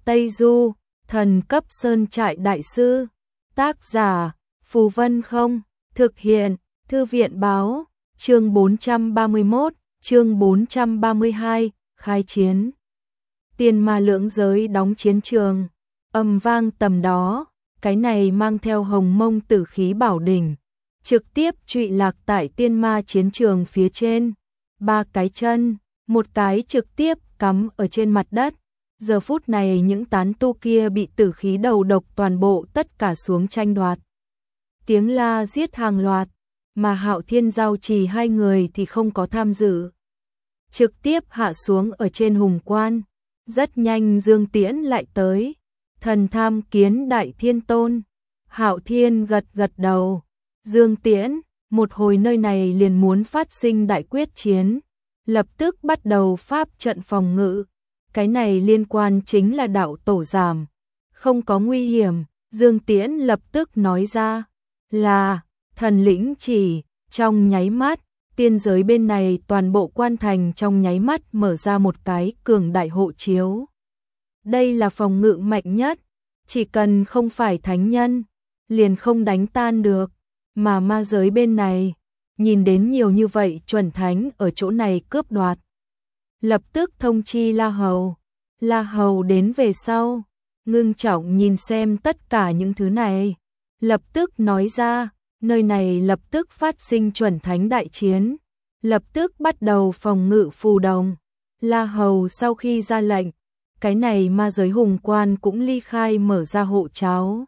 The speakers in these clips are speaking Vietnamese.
Tây Du, thần cấp sơn trại đại sư. Tác giả, Phù Vân Không. Thực hiện, Thư viện Báo. Chương 431, chương 432, khai chiến. Tiên ma lưỡng giới đóng chiến trường. Âm vang tầm đó, cái này mang theo hồng mông tử khí bảo đỉnh, trực tiếp trụy lạc tại tiên ma chiến trường phía trên. 3 cái chân, một cái trực tiếp cắm ở trên mặt đất. Giờ phút này những tán tu kia bị tử khí đầu độc toàn bộ tất cả xuống tranh đoạt. Tiếng la giết hàng loạt, mà Hạo Thiên Giao Trì hai người thì không có tham dự. Trực tiếp hạ xuống ở trên hùng quan. Rất nhanh Dương Tiễn lại tới. Thần tham kiến Đại Thiên Tôn. Hạo Thiên gật gật đầu. Dương Tiễn, một hồi nơi này liền muốn phát sinh đại quyết chiến. Lập tức bắt đầu pháp trận phòng ngự. Cái này liên quan chính là đạo tổ giảm. Không có nguy hiểm, Dương Tiễn lập tức nói ra. Là, thần lĩnh chỉ, trong nháy mắt, tiên giới bên này toàn bộ quan thành trong nháy mắt mở ra một cái cường đại hộ chiếu. Đây là phòng ngự mạnh nhất, chỉ cần không phải thánh nhân, liền không đánh tan được, mà ma giới bên này, nhìn đến nhiều như vậy chuẩn thánh ở chỗ này cướp đoạt. Lập tức thông chi La Hầu đến về sau, ngưng trọng nhìn xem tất cả những thứ này, lập tức nói ra, nơi này lập tức phát sinh chuẩn thánh đại chiến, lập tức bắt đầu phòng ngự phù đồng. La Hầu sau khi ra lệnh, cái này ma giới hùng quan cũng ly khai mở ra hộ cháo.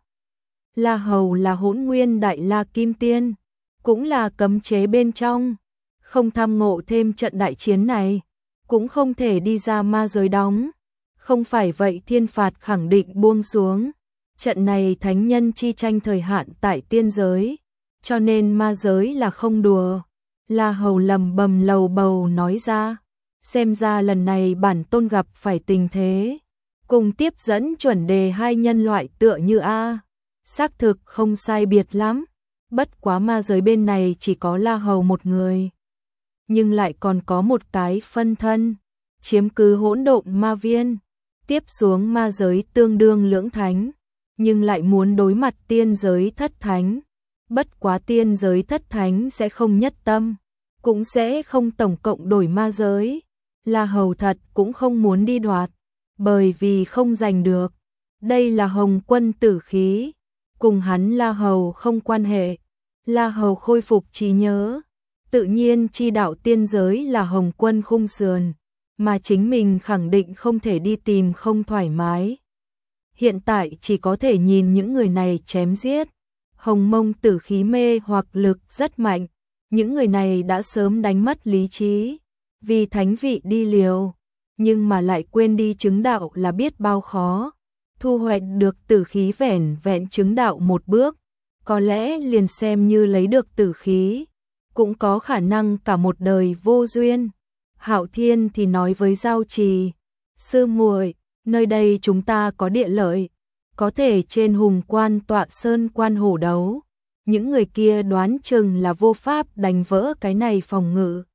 La Hầu là Hỗn Nguyên Đại La Kim Tiên, cũng là cấm chế bên trong, không tham ngộ thêm trận đại chiến này, cũng không thể đi ra ma giới đóng, không phải vậy thiên phạt khẳng định buông xuống. Trận này thánh nhân chi tranh thời hạn tại tiên giới, cho nên ma giới là không đùa. La Hầu lầm bầm lầu bầu nói ra, xem ra lần này bản tôn gặp phải tình thế, cùng tiếp dẫn chuẩn đề hai nhân loại tựa như A. Xác thực không sai biệt lắm, bất quá ma giới bên này chỉ có La Hầu một người. Nhưng lại còn có một cái phân thân, chiếm cứ hỗn độn ma viên, tiếp xuống ma giới tương đương lưỡng thánh, nhưng lại muốn đối mặt tiên giới thất thánh. Bất quá tiên giới thất thánh sẽ không nhất tâm, cũng sẽ không tổng cộng đổi ma giới. La Hầu thật cũng không muốn đi đoạt, bởi vì không giành được. Đây là Hồng Quân tử khí, cùng hắn La Hầu không quan hệ. La Hầu khôi phục trí nhớ, tự nhiên chi đạo tiên giới là Hồng Quân khung sườn, mà chính mình khẳng định không thể đi tìm không thoải mái. Hiện tại chỉ có thể nhìn những người này chém giết. Hồng mông tử khí mê hoặc lực rất mạnh, những người này đã sớm đánh mất lý trí, vì thánh vị đi liều, nhưng mà lại quên đi chứng đạo là biết bao khó. Thu hoạch được tử khí vẻn vẹn chứng đạo một bước, có lẽ liền xem như lấy được tử khí, cũng có khả năng cả một đời vô duyên. Hạo Thiên thì nói với Giao Trì, sư muội, nơi đây chúng ta có địa lợi, có thể trên hùng quan tọa sơn quan hổ đấu, những người kia đoán chừng là vô pháp đánh vỡ cái này phòng ngự.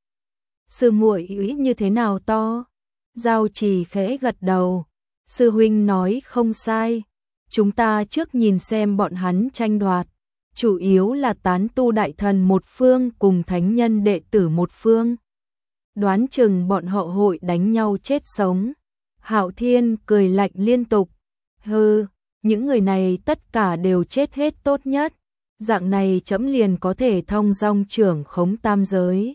Sư muội ý như thế nào to? Giao Trì khẽ gật đầu, sư huynh nói không sai, chúng ta trước nhìn xem bọn hắn tranh đoạt, chủ yếu là tán tu đại thần một phương cùng thánh nhân đệ tử một phương. Đoán chừng bọn họ hội đánh nhau chết sống. Hạo Thiên cười lạnh liên tục, hừ, những người này tất cả đều chết hết tốt nhất, dạng này trẫm liền có thể thông dong trưởng khống tam giới.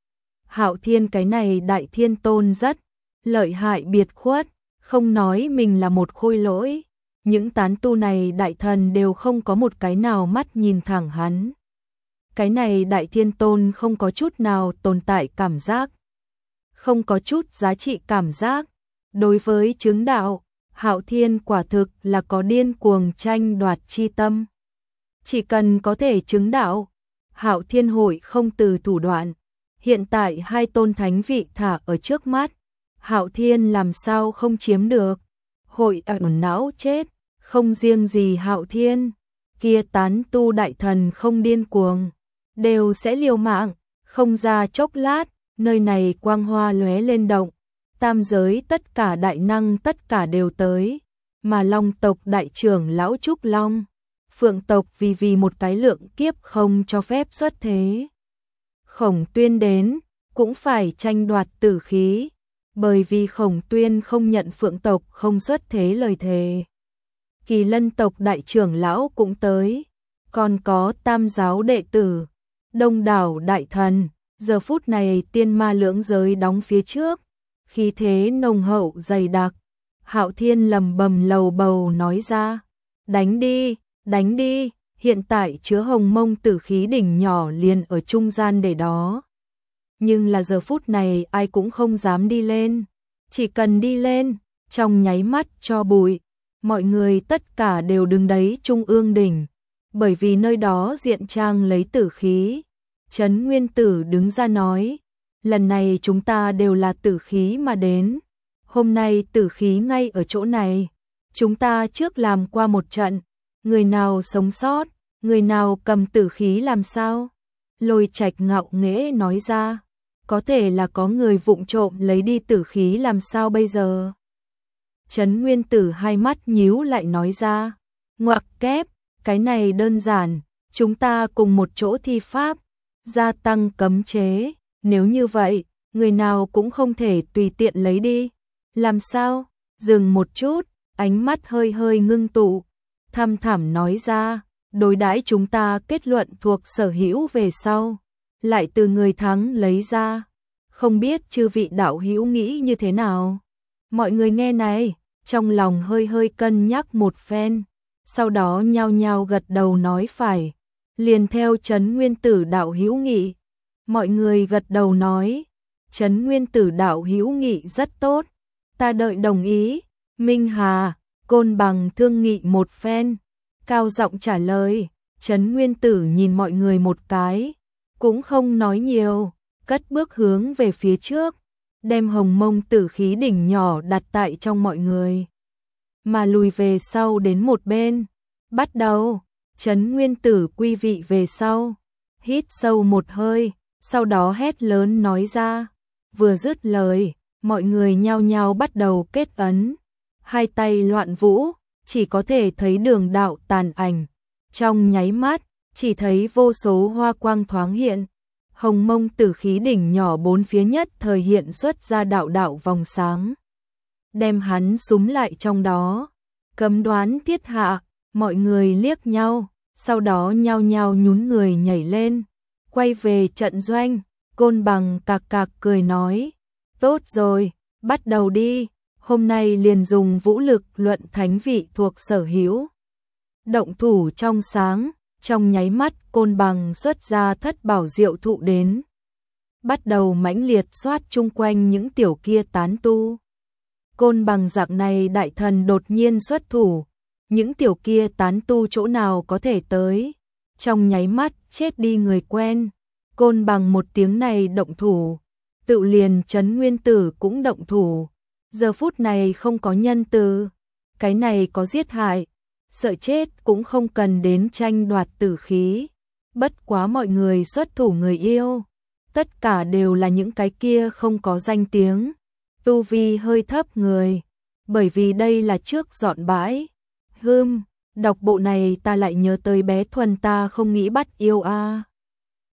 Hạo Thiên cái này Đại Thiên Tôn rất lợi hại biệt khuất, không nói mình là một khôi lỗi, những tán tu này đại thần đều không có một cái nào mắt nhìn thẳng hắn. Cái này Đại Thiên Tôn không có chút nào tồn tại cảm giác, không có chút giá trị cảm giác. Đối với chứng đạo, Hạo Thiên quả thực là có điên cuồng tranh đoạt chi tâm. Chỉ cần có thể chứng đạo, Hạo Thiên hội không từ thủ đoạn. Hiện tại hai tôn thánh vị thả ở trước mắt, Hạo Thiên làm sao không chiếm được. Hội ẩn não chết, không riêng gì Hạo Thiên, kia tán tu đại thần không điên cuồng, đều sẽ liều mạng, không ra chốc lát, nơi này quang hoa lóe lên động. Tam giới tất cả đại năng tất cả đều tới, mà Long tộc đại trưởng lão Trúc Long, Phượng tộc vì một cái lượng kiếp không cho phép xuất thế. Khổng Tuyên đến, cũng phải tranh đoạt tử khí, bởi vì Khổng Tuyên không nhận Phượng tộc không xuất thế lời thề. Kỳ Lân tộc đại trưởng lão cũng tới, còn có tam giáo đệ tử, đông đảo đại thần, giờ phút này tiên ma lưỡng giới đóng phía trước, khí thế nồng hậu dày đặc. Hạo Thiên lầm bầm lầu bầu nói ra, đánh đi, hiện tại chứa hồng mông tử khí đỉnh nhỏ liền ở trung gian để đó. Nhưng là giờ phút này ai cũng không dám đi lên, chỉ cần đi lên, trong nháy mắt cho bụi, mọi người tất cả đều đứng đấy trung ương đỉnh, bởi vì nơi đó diện trang lấy tử khí. Trấn Nguyên Tử đứng ra nói, lần này chúng ta đều là tử khí mà đến, hôm nay tử khí ngay ở chỗ này, chúng ta trước làm qua một trận, người nào sống sót, người nào cầm tử khí làm sao? Lôi Trạch ngạo nghễ nói ra, có thể là có người vụng trộm lấy đi tử khí làm sao bây giờ? Trấn Nguyên Tử hai mắt nhíu lại nói ra, ngoặc kép, cái này đơn giản, chúng ta cùng một chỗ thi pháp, gia tăng cấm chế, nếu như vậy, người nào cũng không thể tùy tiện lấy đi. Làm sao? Dừng một chút, ánh mắt hơi hơi ngưng tụ, thăm thẳm nói ra, đối đãi chúng ta kết luận thuộc sở hữu về sau, lại từ người thắng lấy ra, không biết chư vị đạo hữu nghĩ như thế nào? Mọi người nghe này, trong lòng hơi hơi cân nhắc một phen, sau đó nhao nhao gật đầu nói phải, liền theo Trấn Nguyên Tử đạo hữu nghị. Mọi người gật đầu nói, Trấn Nguyên Tử đạo hữu nghị rất tốt, ta đợi đồng ý. Minh Hà, Côn Bằng thương nghị một phen, cao giọng trả lời. Trấn Nguyên Tử nhìn mọi người một cái, cũng không nói nhiều, cất bước hướng về phía trước, đem hồng mông tử khí đỉnh nhỏ đặt tại trong mọi người, mà lùi về sau đến một bên. Bắt đầu, Trấn Nguyên Tử quy vị về sau, hít sâu một hơi, sau đó hét lớn nói ra. Vừa dứt lời, mọi người nhao nhao bắt đầu kết ấn, hai tay loạn vũ, chỉ có thể thấy đường đạo tàn ảnh. Trong nháy mắt, chỉ thấy vô số hoa quang thoáng hiện, hồng mông tử khí đỉnh nhỏ bốn phía nhất thời hiện xuất ra đạo đạo vòng sáng, đem hắn súm lại trong đó. Cấm đoán thiết hạ, mọi người liếc nhau, sau đó nhao nhao nhún người nhảy lên, quay về trận doanh. Côn Bằng cạc cạc cười nói, tốt rồi, bắt đầu đi, hôm nay liền dùng vũ lực luận thánh vị thuộc sở hữu. Động thủ trong sáng, trong nháy mắt Côn Bằng xuất ra thất bảo diệu thụ đến, bắt đầu mãnh liệt xoát chung quanh những tiểu kia tán tu. Côn Bằng dạng này đại thần đột nhiên xuất thủ, những tiểu kia tán tu chỗ nào có thể tới, trong nháy mắt chết đi người quen. Côn Bằng một tiếng này động thủ, tự liền Trấn Nguyên Tử cũng động thủ. Giờ phút này không có nhân từ, cái này có giết hại, sợ chết cũng không cần đến tranh đoạt tử khí. Bất quá mọi người xuất thủ người yêu, tất cả đều là những cái kia không có danh tiếng, tu vi hơi thấp người, bởi vì đây là trước dọn bãi. Đọc bộ này ta lại nhớ tới bé Thuần ta không nghĩ bắt yêu a.